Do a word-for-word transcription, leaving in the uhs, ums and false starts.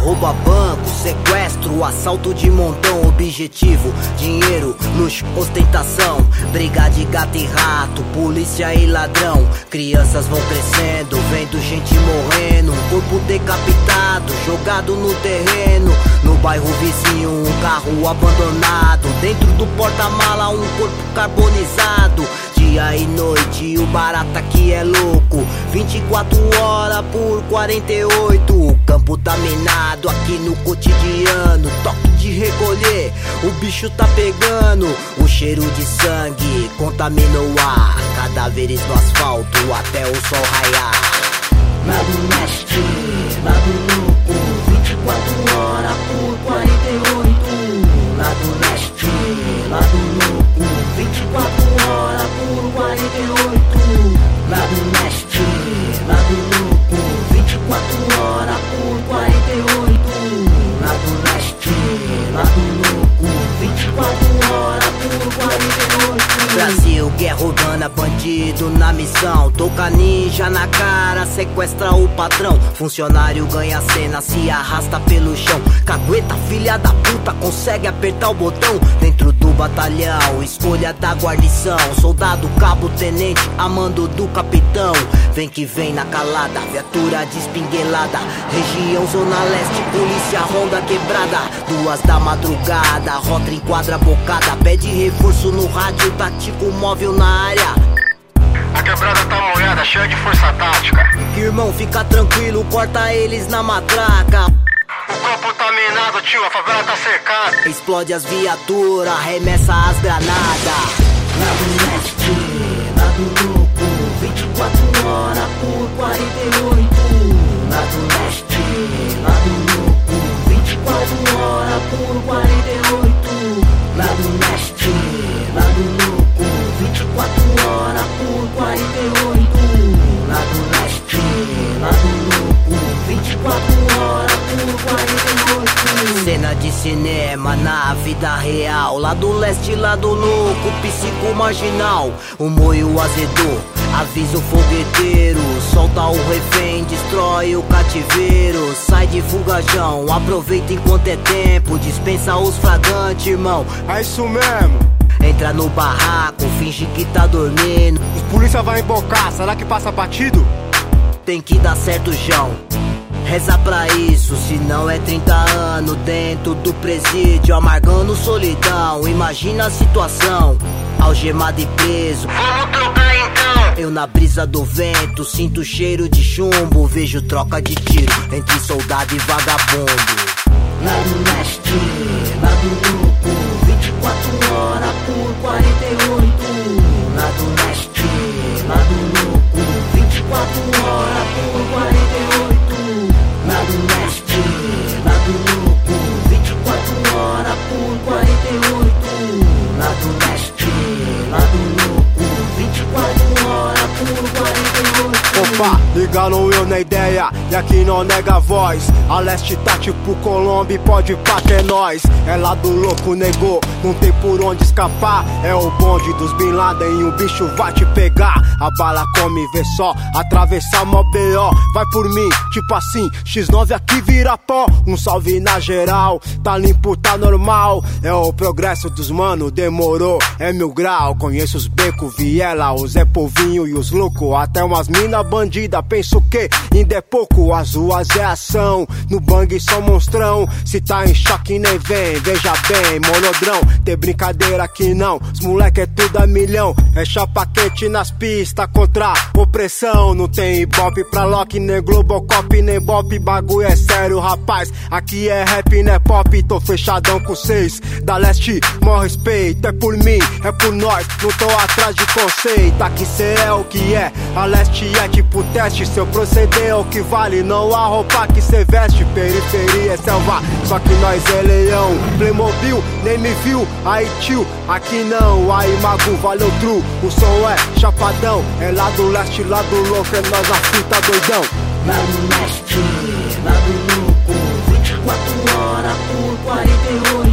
rouba banco, sequestro, assalto de montão. Objetivo, dinheiro, luxo, ostentação. Briga de gato e rato, polícia e ladrão. Crianças vão crescendo, vendo gente morrendo. Um corpo decapitado, jogado no terreno. No bairro vizinho, um carro abandonado. Dentro do porta-mala, um corpo carbonizado. Dia e noite, o barata aqui é louco. Vinte e quatro horas por quarenta e oito. O campo tá minado aqui no cotidiano. Toque de recolher, o bicho tá pegando. O cheiro de sangue contamina o ar. Cadáveres no asfalto até o sol raiar. Lado leste, lado louco, vinte e quatro horas por quarenta e oito. Lado leste, lado louco, vinte e quatro horas por quarenta e oito. Lado leste, lado louco, vinte e quatro horas por quarenta e oito. Lado leste, lado louco, vinte e quatro horas por quarenta e oito. Brasil, guerra urbana, bandido na missão. Toca ninja na cara, sequestra o patrão. Funcionário ganha cena, se arrasta pelo chão. Cagueta, filha da puta, consegue apertar o botão. Dentro do batalhão, escolha da guarnição. Soldado, cabo, tenente, a mando do capitão. Vem que vem na calada, viatura despinguelada. Região Zona Leste, polícia ronda quebrada. Duas da madrugada, rota enquadra bocada. Pede reforço no rádio, tático móvel na área. A quebrada tá molhada, cheia de força tática. Irmão, fica tranquilo, corta eles na matraca. O campo tá minado, tio, a favela tá cercada. Explode as viaturas, arremessa as granadas. Lado leste, lado louco, vinte e quatro horas por quarenta e oito. Lado leste, lado louco, vinte e quatro horas por quarenta e oito. Lado leste, lado louco, vinte e quatro horas por quarenta e oito. Lado leste, lado louco, vinte e quatro horas por quarenta e oito. Cena de cinema na vida real. Lado leste, lado louco, psico marginal. O moio azedou, avisa o fogueteiro. Solta o refém, destrói o cativeiro. Sai de fugajão, aproveita enquanto é tempo. Dispensa os flagrantes, irmão. É isso mesmo. Entra no barraco, finge que tá dormindo. Os polícia vai embocar, será que passa batido? Tem que dar certo, João. Reza pra isso, senão é trinta anos dentro do presídio, amargando solidão. Imagina a situação, algemado e preso. Vamos trocar então. Eu na brisa do vento, sinto cheiro de chumbo. Vejo troca de tiro entre soldado e vagabundo. Lado leste, lado louco, vinte e quatro horas por quarenta e oito. Lado leste, lado louco, vinte e quatro horas por quarenta e oito. Lado leste, lado louco, vinte e quatro horas por quarenta e oito. Lado leste, lado louco, vinte e quatro horas por quarenta e oito. Opa, ligaram eu na ideia, e aqui não nega a voz. A leste tá tipo Colômbia, pode pá que é nós. É lado louco, negou, não tem por onde escapar. É o bonde dos Bin Laden e o bicho vai te pegar. A bala come, vê só, atravessar mó B O. Vai por mim, tipo assim, X nove aqui vira pó. Um salve na geral, tá limpo, tá normal. É o progresso dos mano, demorou, é mil grau. Conheço os becos, Viela, o Zé Povinho e os loucos. Até umas mina bandida, penso que ainda é pouco. As ruas é ação, no bang só monstrão. Se tá em choque nem vem, veja bem, monodrão. Tem brincadeira aqui não, os moleque é tudo a milhão. É chapa quente nas pistas contra opressão. Não tem ibope pra Loki, nem Globocop, nem bop. Bagulho é sério, rapaz, aqui é rap, não é pop. Tô fechadão com seis, da leste, mó respeito. É por mim, é por nós, não tô atrás de conceito. Aqui cê é o que é, a leste é tipo teste. Seu proceder é o que vale, não a roupa que cê veste. Periferia é selva, só que nós é leão. Playmobil, nem me viu, aí tio, aqui não. Aí mago, valeu true, o som é chapadão. É lá do leste, lá do louco, é nós a fita doidão. Lado leste, lado louco, vinte e quatro horas por quarenta e oito.